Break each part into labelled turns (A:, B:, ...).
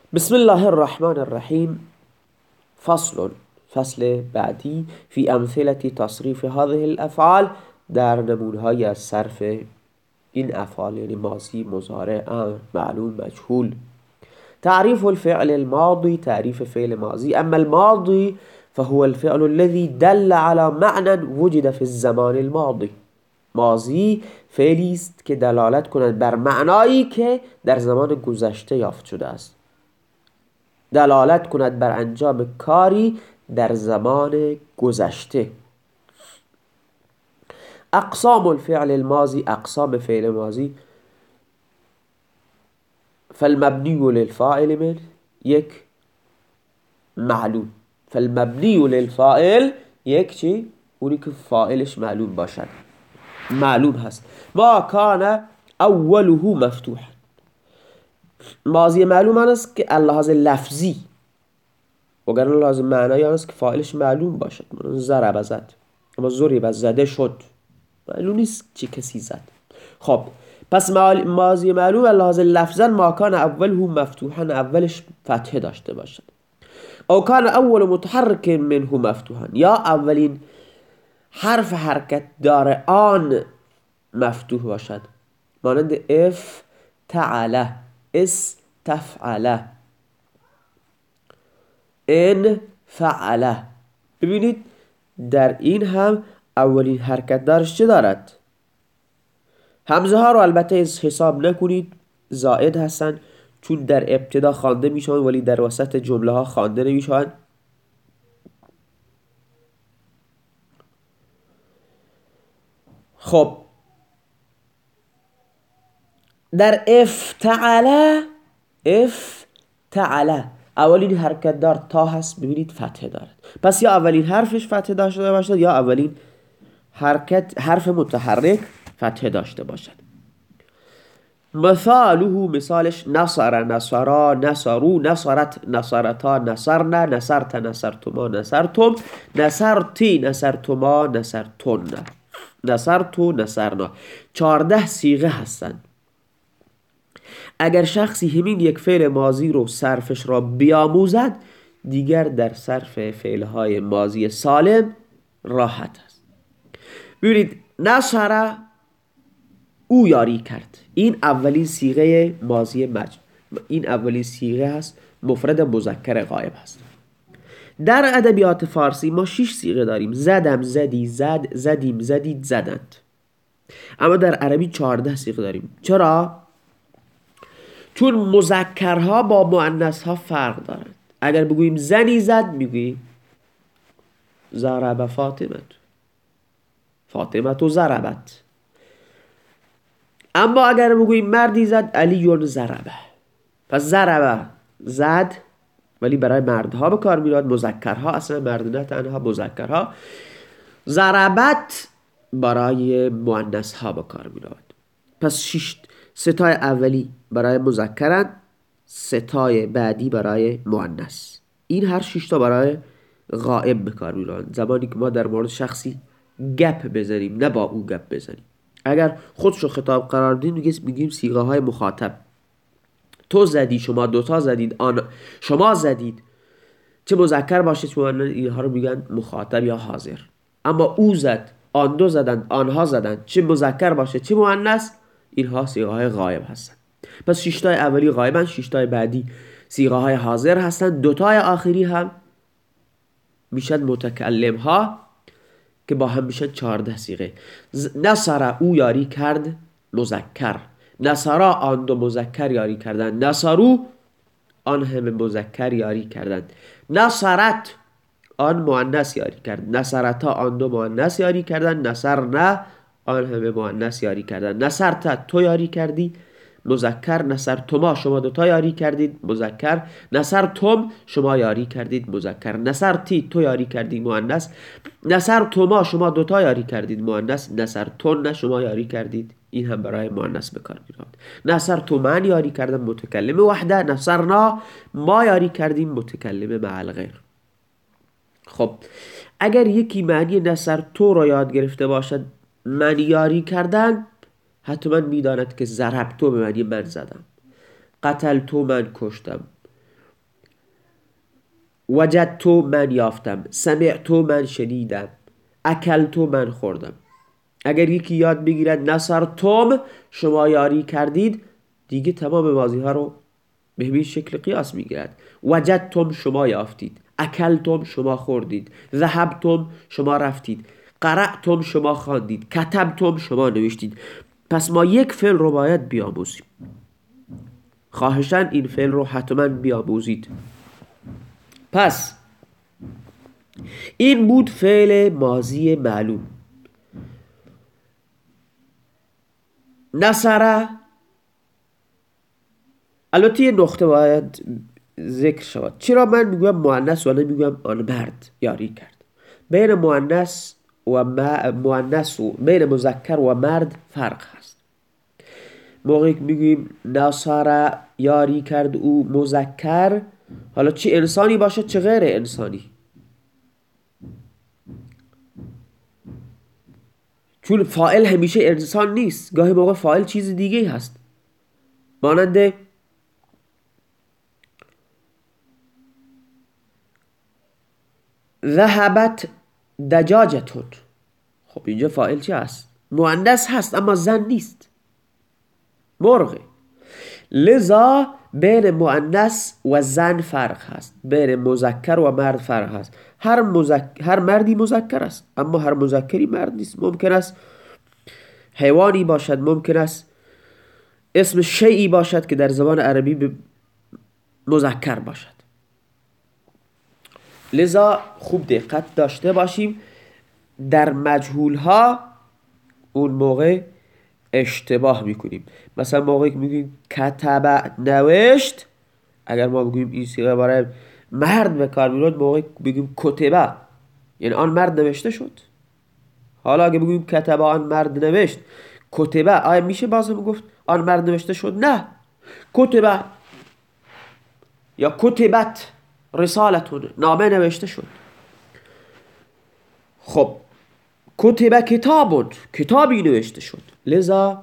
A: بسم الله الرحمن الرحیم. فصل بعدی فی امثله تصریف هذه الافعال، در نمونه‌های از صرف این افعال، یعنی ماضی، مضارع، امر، معلوم، مجهول. تعریف الفعل الماضي، تعریف فعل ماضی. اما الماضي فهو الفعل الذي دل على معنى وجد في الزمان الماضي. ماضی فعلی است که دلالت کند بر معنایی که در زمان گذشته یافت شده است، دلالت کند بر انجام کاری در زمان گذشته. اقسام الفعل الماضی، اقسام فعل ماضی. فالمبنی للفاعل من، یک، معلوم. فالمبنی للفاعل، یک چی؟ اونی که فاعلش معلوم باشد، معلوم هست. ما کان اوله مفتوح، ماضی معلوم است که اللحاظ لفظی، وگرنه لازم معنایی است که فاعلش معلوم باشد. ضرب زد، اما ضرب زده شد، معلوم نیست چه کسی زد. خب پس ماضی معلوم اللحاظ لفظا ما کان اوله مفتوحا، اولش فتحه داشته باشد. او کان اول متحرک منه مفتوحا، یا اولین حرف حرکت دار آن مفتوح باشد، مانند اف تعاله، اس تفعله، ان فعله. ببینید در این هم اولین حرکت دارش چه دارد؟ همزه ها رو البته حساب نکنید، زائد هستن، چون در ابتدا خوانده میشوند ولی در وسط جمله ها خوانده نمیشوند. خب در افتعله، افتعله اولین حرکت دار تا هست، ببینید فتحه دارد. پس یا اولین حرفش فتحه داشته باشد یا اولین حرف متحرک فتحه داشته باشد. مثاله، مثالش نصر، نصرا، نصرو، نصرت، نصرتا، نصرنا، نصرت، نصرتما، نصرتم، نصرتی، نصرتما، نصرتن، نصرتو، نصرنا. 14 صیغه هستند. اگر شخصی همین یک فعل ماضی رو صرفش را بیاموزد، دیگر در صرف فعلهای ماضی سالم راحت است. ببینید نصر، او یاری کرد، این اولین صیغه ماضی این اولین صیغه هست، مفرد مذکر غایب هست. در ادبیات فارسی ما 6 صیغه داریم: زدم، زدی، زد، زدیم، زدید، زدند. اما در عربی 14 صیغه داریم. چرا؟ چون مذکرها با مؤنثها فرق دارند. اگر بگوییم زنی زد، میگوییم ضرب فاطمه، فاطمه ضربت. اما اگر بگوییم مردی زد، علی ضربه. پس ضربه زد ولی برای مردها به کار میاد، مذکرها، اصلا مرد نه تنها مذکرها. ضربت برای مؤنثها به کار میاد. پس ستای اولی برای مذکرن، ستای بعدی برای مؤنث. این هر 6 تا برای غائب به کار میاد. زمانی که ما در مورد شخصی گپ بزنیم، نه با او گپ بزنیم. اگر خودشو خطاب قرار دیم، میگیم صیغه های مخاطب. تو زدی، شما دوتا زدید، شما زدید، چه مذکر باشه چه مؤنث، اینها رو میگن مخاطب یا حاضر. اما او زد، آن دو زدند، آنها زدند، چه مذکر باشه چه مؤنث، اینها صیغه های غایب هستند. پس 6 تای اولی غایبن، 6 تای بعدی صیغه های حاضر هستند. 2 تای آخری هم میشن متکلم ها که با هم میشن 14 صیغه. نصر، او یاری کرد، مذکر. نصرا، آن دو مذکر یاری کردند. نصرو، آن همه مذکر یاری کردند. نصرت، آن مؤنث یاری کرد. نصرتا، آن دو مؤنث یاری کردند. نصرنا، آن همه مؤنث یاری کردند. نصرت، تو یاری کردی، مذکر. نصرتما، شما دوتا یاری کردید، مذکر. نصرتم، شما یاری کردید، مذکر. نصرتی، تو یاری کردی، مؤنث. نصرتما، شما دوتا یاری کردید، مؤنث. نصرتن، شما یاری کردید، این هم برای مؤنث به کار میاد. نصرتمن یاری کردن، متکلم وحده. نصرنا، ما یاری کردیم، متکلم مع الغیر. خب اگر یکی معنی نصر تو را یاد گرفته باشد، من یاری کردن، حتما میداند که ضرب تو به معنی من زدم، قتل تو من کشتم، وجدتو من یافتم، سمعتو من شنیدم، اکلتو من خوردم. اگر یکی یاد بگیرد نصرتم شما یاری کردید، دیگه تمام ماضی ها رو به همین شکل قیاس میگیرد. وجدتم شما یافتید، اکلتم شما خوردید، ذهبتم شما رفتید، قرأتم شما خواندید، کتبتم شما نوشتید. پس ما یک فعل رو باید بیاموزیم. خواهشاً این فعل رو حتما بیاموزید. پس این بود فعل ماضی معلوم. نصره، البته یه نقطه باید ذکر شود. چرا من میگویم مؤنث و نمیگویم آن مرد یاری کرد؟ بین مؤنث و بین مذکر و مرد فرق هست. موقعی که میگوییم نصره یاری کرد او مذکر، حالا چه انسانی باشه چه غیر انسانی، چون فاعل همیشه انسان نیست، گاهی موقع فاعل چیز دیگه هست. مانند ذهبت دجاجتون، خب اینجا فاعل چی هست؟ مؤنث هست اما زن نیست، مرغه. لذا بین مؤنث و زن فرق هست، بین مذکر و مرد فرق هست. هر مردی مذکر است اما هر مذکری مرد نیست. ممکن است حیوانی باشد، ممکن است اسم شیئی باشد که در زبان عربی مذکر باشد. لذا خوب دقت داشته باشیم در مجهول ها اون موقع اشتباه میکنیم. مثلا موقعی که میگیم کتب نوشت، اگر ما بگیم این صیغه برای مرد به کار میاد، موقعی که بگیم کتبه یعنی آن مرد نوشته شد. حالا اگه بگیم کتبه آن مرد نوشت، کتبه آیا میشه باز هم گفت آن مرد نوشته شد؟ نه، کتبه یا کتبت رسالتون، نامه نوشته شد. خب کتبه کتابون، کتابی نوشته شد. لذا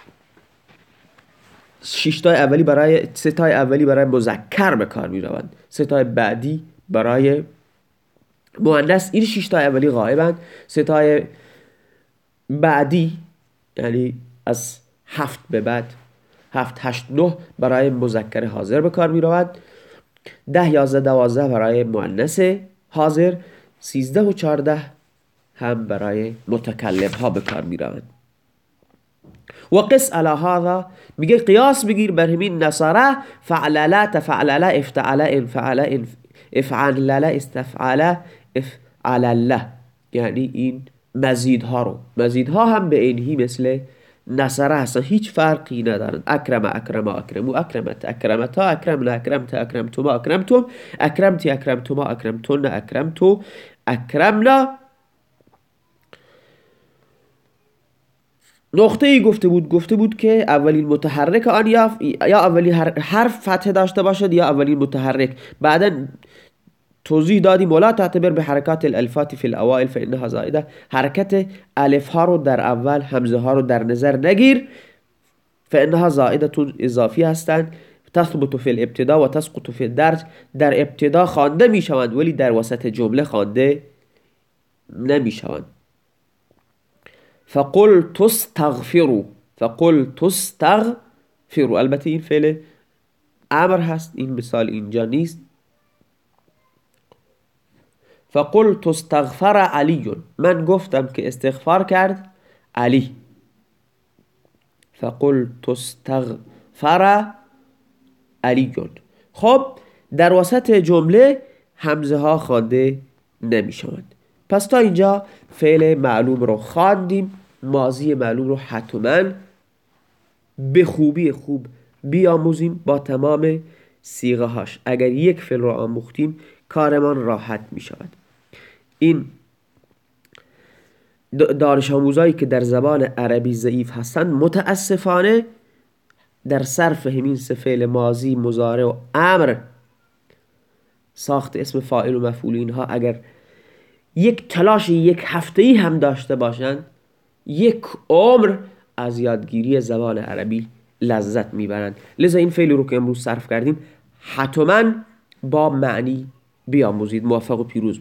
A: سه تای اولی برای مذکر به کار می روند، سه تای بعدی برای مؤنث. این 6 تا اولی غایبند، سه تای بعدی یعنی از 7 به بعد 7 8 9 برای مذکر حاضر به کار می روند، 10 11 12 برای مؤنث حاضر، 13 و 14 هم برای متکلم ها به کار می روند. و قس علی هذا، میگه قیاس بگیر بر همین نصره، فعلله تفعلله افتعله انفعله افعلله استفعله افعلله، یعنی این مزیدها رو، مزیدها هم به اینهی مثل نصره هستن، هیچ فرقی ندارن. اکرم اکرم اکرمو اکرمت اکرمتا اکرمنا اکرمت اکرمتما اکرمتم اکرمتی اکرمتما اکرمتن اکرمتو اکرمنا. نقطه ای گفته بود که اولین متحرک آن یا اولین حرف فتحه داشته باشد یا اولین متحرک. بعدا توضیح دادیم ولا تعتبر به حرکات الالفات فی الاوائل فانها زائده، حرکت الف ها رو در اول، همزه ها رو در نظر نگیر، فانها زائده اضافی هستند. تثبت فی الابتدا و تسقط فی الدرج، در ابتدا خوانده می شوند ولی در وسط جمله خوانده نمی شوند. فقلت استغفروا، فقلت استغفروا، البته این فعل امر هست، این مثال اینجا نیست. فقلت استغفر علی، من گفتم که استغفار کرد علی. فقلت استغفر علی. خب در وسط جمله همزه ها خوانده نمی شوند. پس تا اینجا فعل معلوم رو خواندیم. ماضی معلوم رو حتما به خوبی خوب بیاموزیم با تمام صیغه هاش. اگر یک فعل رو آموختیم کارمان راحت می شود. این دانش آموزایی که در زبان عربی ضعیف هستند متاسفانه در صرف همین سه فعل ماضی، مضارع و امر، ساخت اسم فاعل و مفعول، اینها اگر یک تلاش یک هفته‌ای هم داشته باشند، یک عمر از یادگیری زبان عربی لذت میبرند. لذا این فعلی رو که امروز صرف کردیم حتما با معنی بیاموزید. موفق و پیروز